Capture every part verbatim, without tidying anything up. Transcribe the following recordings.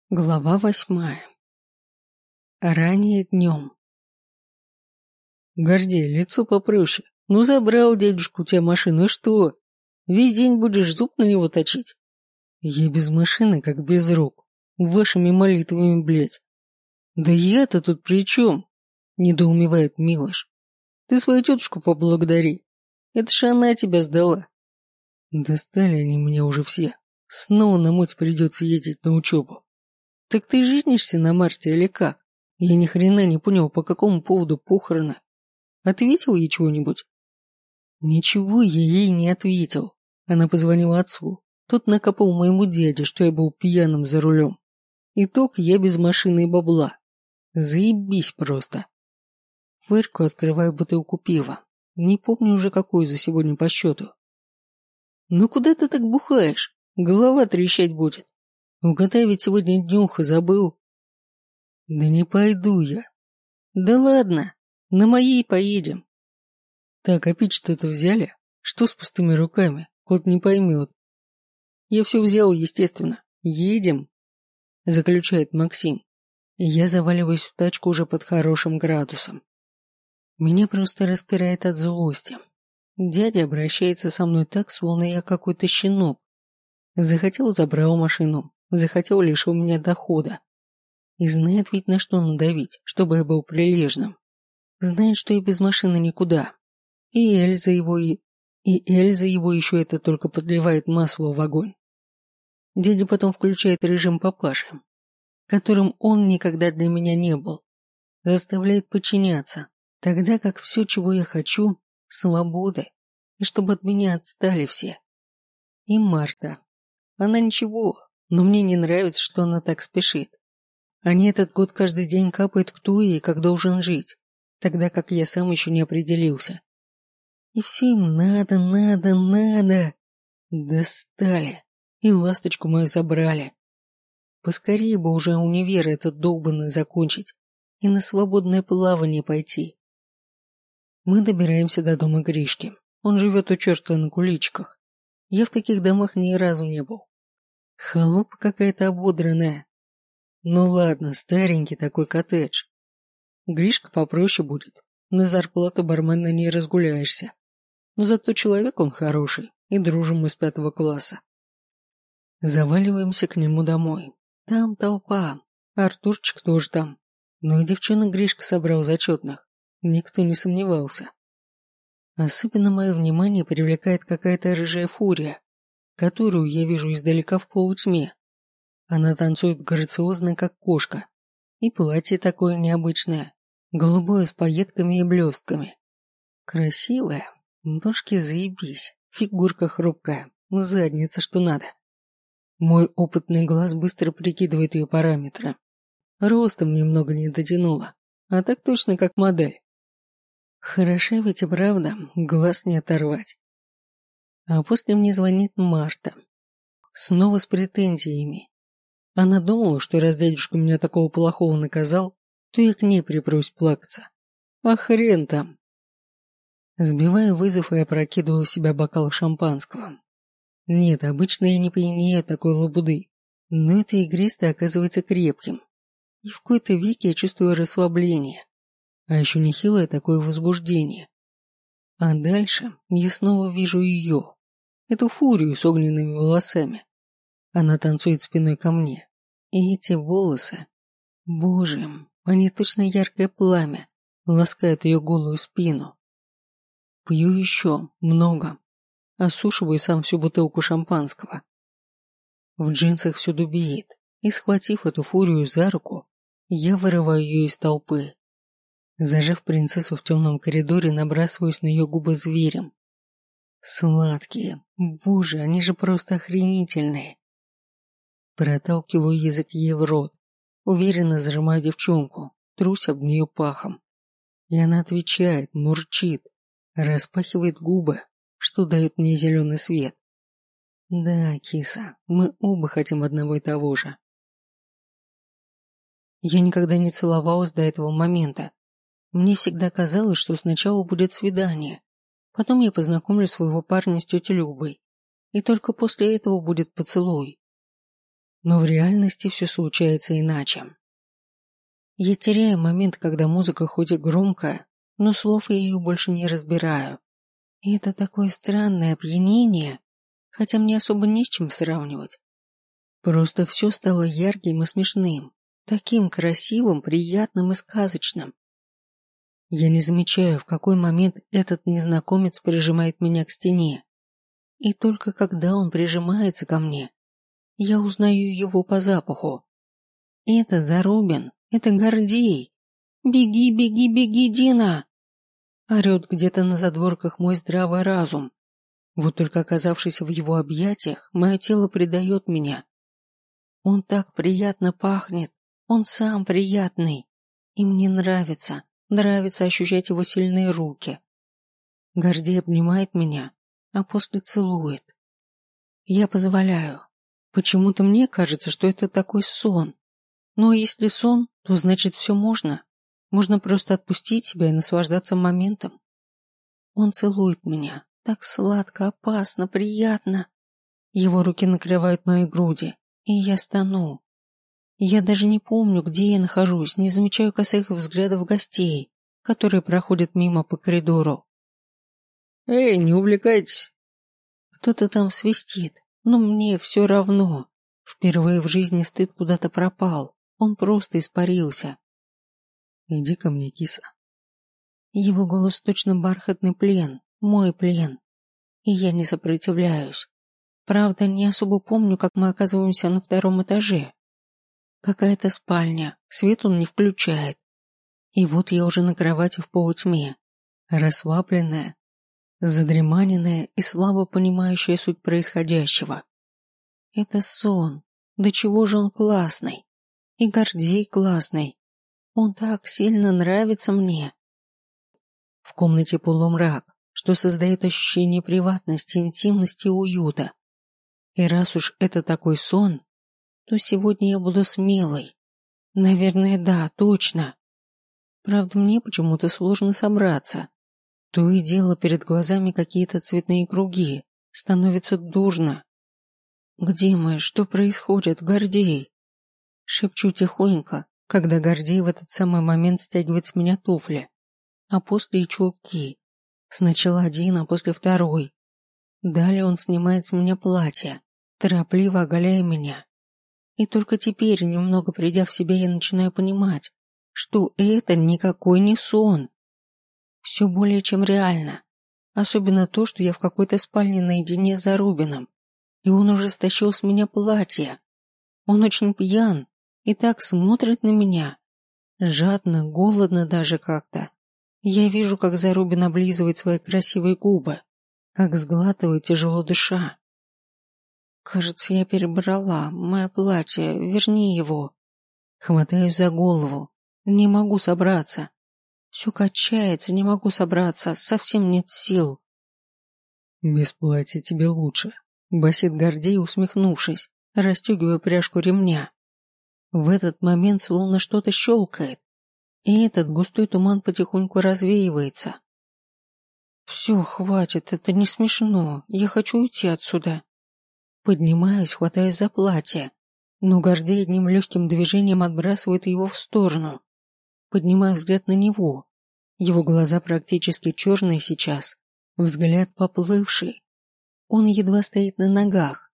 Глава восьмая. Ранее днем. Гордей, лицо попроще. Ну забрал дядюшку у тебя машину, и что? Весь день будешь зуб на него точить? Я без машины, как без рук. Вашими молитвами, блядь. Да я-то тут при чем? Недоумевает Милош. Ты свою тетушку поблагодари. Это ж она тебя сдала. Достали они меня уже все. Снова на мать придется ездить на учебу. Так ты женишься на Марте или как? Я ни хрена не понял, по какому поводу похороны. Ответил ей чего-нибудь? Ничего я ей не ответил. Она позвонила отцу. Тот накопал моему дяде, что я был пьяным за рулем. Итог, я без машины и бабла. Заебись просто. Фырку открываю бутылку пива. Не помню уже какую за сегодня по счету. Ну куда ты так бухаешь? Голова трещать будет. Угадай, ведь сегодня днюха забыл. Да не пойду я. Да ладно, на моей поедем. Так, а пить-то взяли? Что с пустыми руками? Кот не поймет. Я все взял, естественно. Едем, заключает Максим. И я заваливаюсь в тачку уже под хорошим градусом. Меня просто распирает от злости. Дядя обращается со мной так, словно я какой-то щенок. Захотел — забрал машину, захотел — лишил меня дохода. И знает ведь, на что надавить, чтобы я был прилежным. Знает, что я без машины никуда. И Эльза его и... И Эльза его еще это только подливает масло в огонь. Дядя потом включает режим папаши, которым он никогда для меня не был. Заставляет подчиняться, тогда как все, чего я хочу, свободы, и чтобы от меня отстали все. И Марта. Она ничего, но мне не нравится, что она так спешит. Они этот год каждый день капают, кто и как должен жить, тогда как я сам еще не определился. И все им надо, надо, надо. Достали. И ласточку мою забрали. Поскорее бы уже универ этот долбанный закончить и на свободное плавание пойти. Мы добираемся до дома Гришки. Он живет у черта на куличках. Я в таких домах ни разу не был. Халупа какая-то ободранная. Ну ладно, старенький такой коттедж. Гришка попроще будет. На зарплату бармена не разгуляешься. Но зато человек он хороший, и дружим мы с пятого класса. Заваливаемся к нему домой. Там толпа. Артурчик тоже там. Ну и девчонок Гришка собрал зачетных. Никто не сомневался. Особенно мое внимание привлекает какая-то рыжая фурия, которую я вижу издалека в полутьме. Она танцует грациозно, как кошка. И платье такое необычное. Голубое с пайетками и блестками. Красивая. Ножки заебись. Фигурка хрупкая. Задница что надо. Мой опытный глаз быстро прикидывает ее параметры. Ростом немного не дотянула. А так точно как модель. Хороша ведь и правда. Глаз не оторвать. А после мне звонит Марта. Снова с претензиями. Она думала, что раз дядюшка меня такого плохого наказал, то я к ней припрусь плакаться. А хрен там. Сбиваю вызов и опрокидываю в себя бокал шампанского. Нет, обычно я не пьянею такой лабуды, но это игристое оказывается крепким. И в какой-то веке я чувствую расслабление, а еще нехилое такое возбуждение. А дальше я снова вижу ее, эту фурию с огненными волосами. Она танцует спиной ко мне. И эти волосы, боже, они точно яркое пламя, ласкают ее голую спину. Пью еще, много. Осушиваю сам всю бутылку шампанского. В джинсах все дубеет, и, схватив эту фурию за руку, я вырываю ее из толпы. Зажав принцессу в темном коридоре, набрасываюсь на ее губы зверем. Сладкие, боже, они же просто охренительные. Проталкиваю язык ей в рот, уверенно зажимаю девчонку, трусь об нее пахом. И она отвечает, мурчит, распахивает губы, что дает мне зеленый свет. Да, киса, мы оба хотим одного и того же. Я никогда не целовалась до этого момента. Мне всегда казалось, что сначала будет свидание, потом я познакомлю своего парня с тетей Любой, и только после этого будет поцелуй. Но в реальности все случается иначе. Я теряю момент, когда музыка хоть и громкая, но слов я ее больше не разбираю. И это такое странное опьянение, хотя мне особо не с чем сравнивать. Просто все стало ярким и смешным, таким красивым, приятным и сказочным. Я не замечаю, в какой момент этот незнакомец прижимает меня к стене. И только когда он прижимается ко мне, я узнаю его по запаху. Это Зарубин, это Гордей. «Беги, беги, беги, Дина!» Орет где-то на задворках мой здравый разум. Вот только оказавшись в его объятиях, мое тело предает меня. Он так приятно пахнет, он сам приятный. И мне нравится, нравится ощущать его сильные руки. Гордей обнимает меня, а после целует. Я позволяю. Почему-то мне кажется, что это такой сон. Но если сон, то значит все можно. Можно просто отпустить себя и наслаждаться моментом. Он целует меня. Так сладко, опасно, приятно. Его руки накрывают мои груди, и я стану. Я даже не помню, где я нахожусь, не замечаю косых взглядов гостей, которые проходят мимо по коридору. «Эй, не увлекайтесь!» Кто-то там свистит, но мне все равно. Впервые в жизни стыд куда-то пропал, он просто испарился. «Иди ко мне, киса». Его голос точно бархатный плен, мой плен. И я не сопротивляюсь. Правда, не особо помню, как мы оказываемся на втором этаже. Какая-то спальня, свет он не включает. И вот я уже на кровати в полутьме, расслабленная, задреманенная и слабо понимающая суть происходящего. Это сон. Да чего же он классный. И Гордей классный. Он так сильно нравится мне. В комнате полумрак, что создает ощущение приватности, интимности и уюта. И раз уж это такой сон, то сегодня я буду смелой. Наверное, да, точно. Правда, мне почему-то сложно собраться. То и дело перед глазами какие-то цветные круги. Становится дурно. «Где мы? Что происходит, Гордей?» Шепчу тихонько, когда Гордей в этот самый момент стягивает с меня туфли, а после и чулки. Сначала один, а после второй. Далее он снимает с меня платье, торопливо оголяя меня. И только теперь, немного придя в себя, я начинаю понимать, что это никакой не сон. Все более чем реально. Особенно то, что я в какой-то спальне наедине с Зарубиным, и он уже стащил с меня платье. Он очень пьян и так смотрит на меня. Жадно, голодно даже как-то. Я вижу, как Зарубин облизывает свои красивые губы, как сглатывает, тяжело дыша. Кажется, я перебрала. Мое платье, верни его. Хватаюсь за голову. Не могу собраться. Все качается, не могу собраться. Совсем нет сил. «Без платья тебе лучше», — басит Гордей, усмехнувшись, расстегивая пряжку ремня. В этот момент словно что-то щелкает, и этот густой туман потихоньку развеивается. Все, хватит, это не смешно. Я хочу уйти отсюда. Поднимаюсь, хватаясь за платье, но Гордей одним легким движением отбрасывает его в сторону. Поднимаю взгляд на него. Его глаза практически черные сейчас, взгляд поплывший. Он едва стоит на ногах.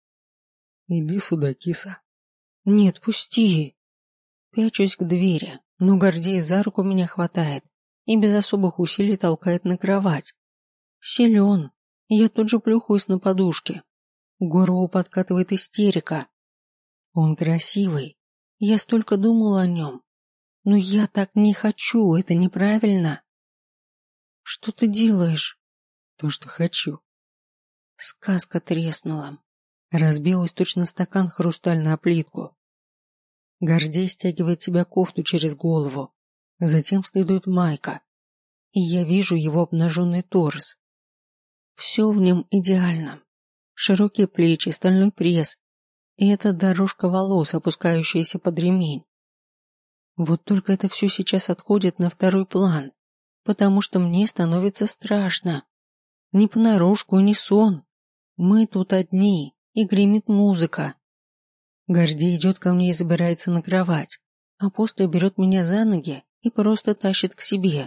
«Иди сюда, киса». «Нет, пусти». Пячусь к двери, но Гордей за руку меня хватает и без особых усилий толкает на кровать. Силен. Я тут же плюхаюсь на подушке. Горлу подкатывает истерика. Он красивый. Я столько думала о нем. Но я так не хочу, это неправильно. Что ты делаешь? То, что хочу. Сказка треснула. Разбилась точно стакан хрусталь на плитку. Гордей стягивает себя кофту через голову. Затем следует майка. И я вижу его обнаженный торс. Все в нем идеально. Широкие плечи, стальной пресс. И эта дорожка волос, опускающаяся под ремень. Вот только это все сейчас отходит на второй план, потому что мне становится страшно. Не понарошку, не сон. Мы тут одни, и гремит музыка. Гордей идет ко мне и забирается на кровать, а после берет меня за ноги и просто тащит к себе.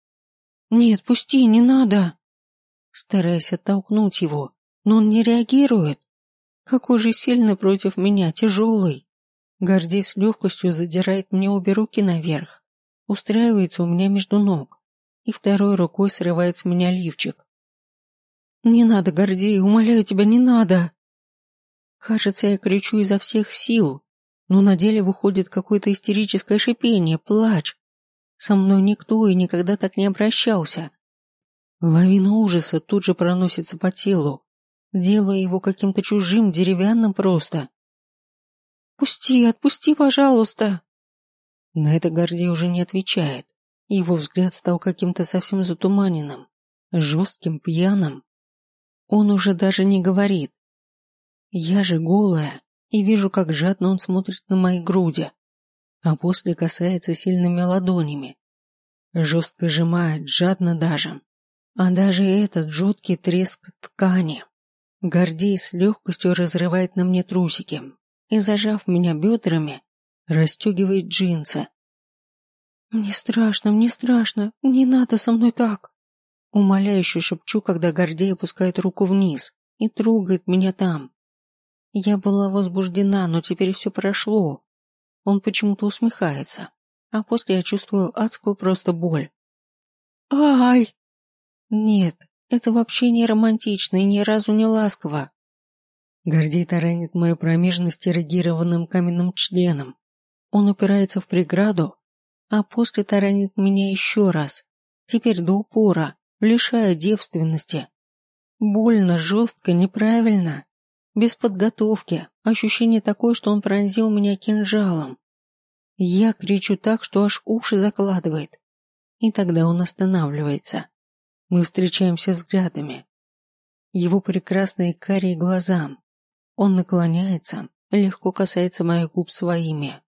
«Нет, пусти, не надо!» Стараясь оттолкнуть его, но он не реагирует. Какой же сильный против меня, тяжелый. Гордей с легкостью задирает мне обе руки наверх, устраивается у меня между ног и второй рукой срывает с меня лифчик. «Не надо, Гордей, умоляю тебя, не надо!» Кажется, я кричу изо всех сил, но на деле выходит какое-то истерическое шипение, плач. Со мной никто и никогда так не обращался. Лавина ужаса тут же проносится по телу, делая его каким-то чужим, деревянным просто. «Пусти, отпусти, пожалуйста!» На это Гордей уже не отвечает. Его взгляд стал каким-то совсем затуманенным, жестким, пьяным. Он уже даже не говорит. Я же голая и вижу, как жадно он смотрит на мои груди, а после касается сильными ладонями. Жестко сжимает, жадно даже. А даже этот жуткий треск ткани. Гордей с легкостью разрывает на мне трусики и, зажав меня бедрами, расстегивает джинсы. «Мне страшно, мне страшно, не надо со мной так!» Умоляюще шепчу, когда Гордей опускает руку вниз и трогает меня там. Я была возбуждена, но теперь все прошло. Он почему-то усмехается, а после я чувствую адскую просто боль. «Ай!» Нет, это вообще не романтично и ни разу не ласково. Гордей таранит мою промежность эрегированным каменным членом. Он упирается в преграду, а после таранит меня еще раз, теперь до упора, лишая девственности. Больно, жестко, неправильно. Без подготовки, ощущение такое, что он пронзил меня кинжалом. Я кричу так, что аж уши закладывает. И тогда он останавливается. Мы встречаемся взглядами. Его прекрасные карие глаза. Он наклоняется, легко касается моих губ своими.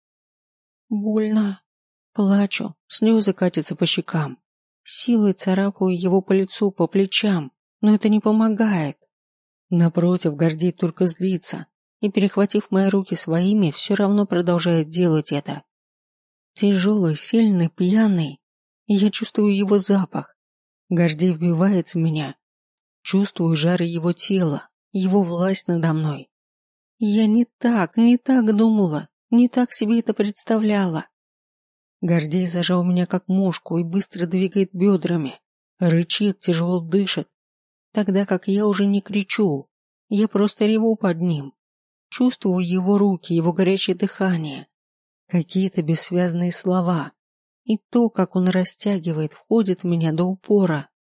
Больно. Плачу, слезы катятся по щекам. Силой царапаю его по лицу, по плечам, но это не помогает. Напротив, Гордей только злится и, перехватив мои руки своими, все равно продолжает делать это. Тяжелый, сильный, пьяный. Я чувствую его запах. Гордей вбивается в меня. Чувствую жары его тела, его власть надо мной. Я не так, не так думала, не так себе это представляла. Гордей зажал меня как мушку и быстро двигает бедрами, рычит, тяжело дышит, тогда как я уже не кричу, я просто реву под ним. Чувствую его руки, его горячее дыхание, какие-то бессвязные слова. И то, как он растягивает, входит в меня до упора.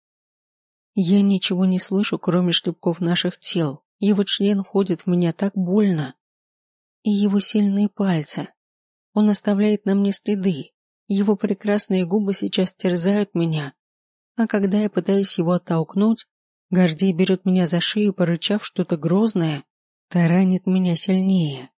Я ничего не слышу, кроме шлепков наших тел. Его член входит в меня так больно. И его сильные пальцы. Он оставляет на мне следы. Его прекрасные губы сейчас терзают меня. А когда я пытаюсь его оттолкнуть, Гордей берет меня за шею, порычав что-то грозное, таранит меня сильнее.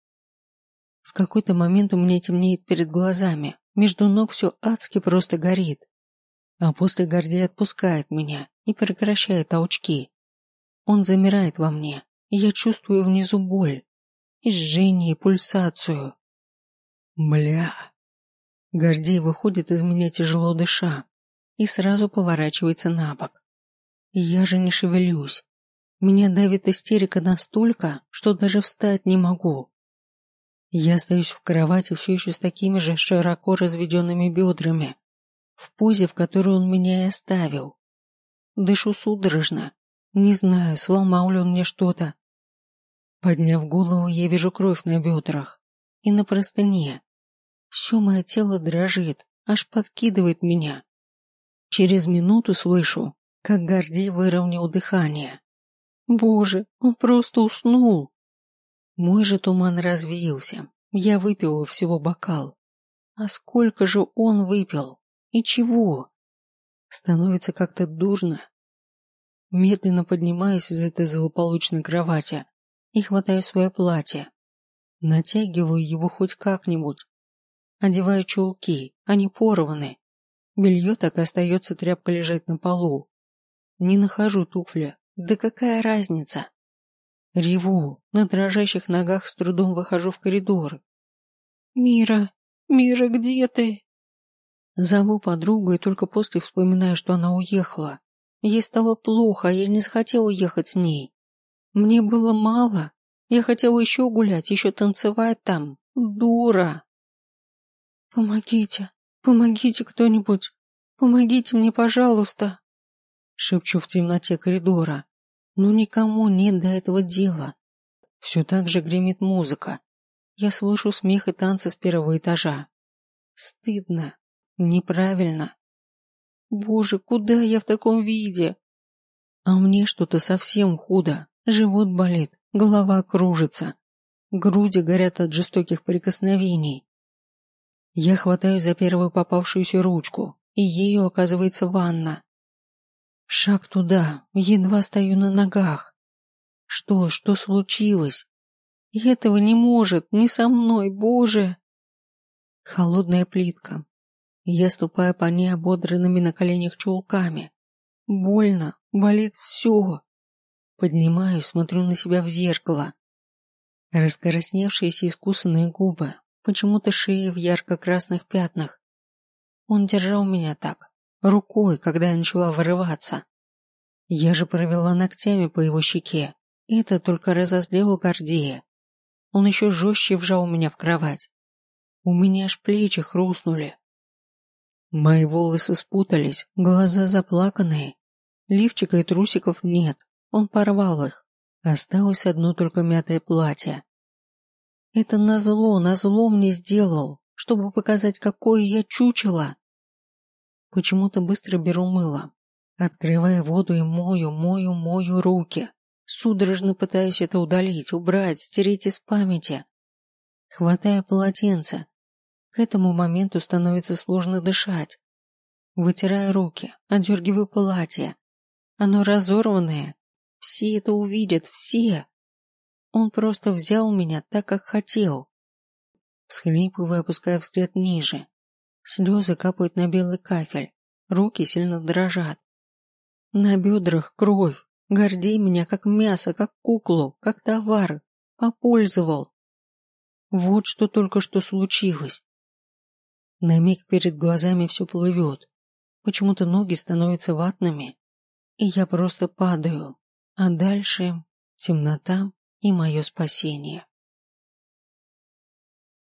В какой-то момент у меня темнеет перед глазами. Между ног все адски просто горит. А после Гордей отпускает меня и прекращает толчки. Он замирает во мне, и я чувствую внизу боль, и жжение, и пульсацию. Бля. Гордей выходит из меня тяжело дыша и сразу поворачивается на бок. Я же не шевелюсь. Меня давит истерика настолько, что даже встать не могу. Я остаюсь в кровати все еще с такими же широко разведенными бедрами, в позе, в которой он меня и оставил. Дышу судорожно, не знаю, сломал ли он мне что-то. Подняв голову, я вижу кровь на бедрах и на простыне. Все мое тело дрожит, аж подкидывает меня. Через минуту слышу, как Гордей выровнял дыхание. Боже, он просто уснул. Мой же туман развеялся. Я выпила всего бокал. А сколько же он выпил? И чего? Становится как-то дурно. Медленно поднимаюсь из этой злополучной кровати и хватаю свое платье. Натягиваю его хоть как-нибудь. Одеваю чулки, они порваны. Белье так и остается тряпкой лежать на полу. Не нахожу туфли. Да какая разница? Реву, на дрожащих ногах с трудом выхожу в коридор. «Мира, Мира, где ты?» Зову подругу и только после вспоминаю, что она уехала. Ей стало плохо, а я не захотела ехать с ней. Мне было мало. Я хотела еще гулять, еще танцевать там. Дура. «Помогите, помогите кто-нибудь. Помогите мне, пожалуйста!» Шепчу в темноте коридора. Но никому нет до этого дела. Все так же гремит музыка. Я слышу смех и танцы с первого этажа. Стыдно. Неправильно. Боже, куда я в таком виде? А мне что-то совсем худо. Живот болит, голова кружится. Груди горят от жестоких прикосновений. Я хватаю за первую попавшуюся ручку, и ею оказывается ванна. Шаг туда, едва стою на ногах. Что, что случилось? Этого не может, не со мной, Боже! Холодная плитка. Я ступаю по ней ободранными на коленях чулками. Больно, болит все. Поднимаюсь, смотрю на себя в зеркало. Раскрасневшиеся искусанные губы, почему-то шея в ярко-красных пятнах. Он держал меня так, рукой, когда я начала вырываться. Я же провела ногтями по его щеке. Это только разозлило Гордея. Он еще жестче вжал меня в кровать. У меня аж плечи хрустнули. Мои волосы спутались, глаза заплаканные. Лифчика и трусиков нет, он порвал их. Осталось одно только мятое платье. Это назло, назло мне сделал, чтобы показать, какое я чучело. Почему-то быстро беру мыло, открывая воду и мою, мою, мою руки. Судорожно пытаюсь это удалить, убрать, стереть из памяти. Хватая полотенце. К этому моменту становится сложно дышать. Вытираю руки, одергиваю платье. Оно разорванное. Все это увидят, все. Он просто взял меня так, как хотел. Всхлипываю, опуская взгляд ниже. Слезы капают на белый кафель. Руки сильно дрожат. На бедрах кровь. Гордей меня как мясо, как куклу, как товар. Попользовал. Вот что только что случилось. На миг перед глазами все плывет. Почему-то ноги становятся ватными. И я просто падаю. А дальше темнота и мое спасение.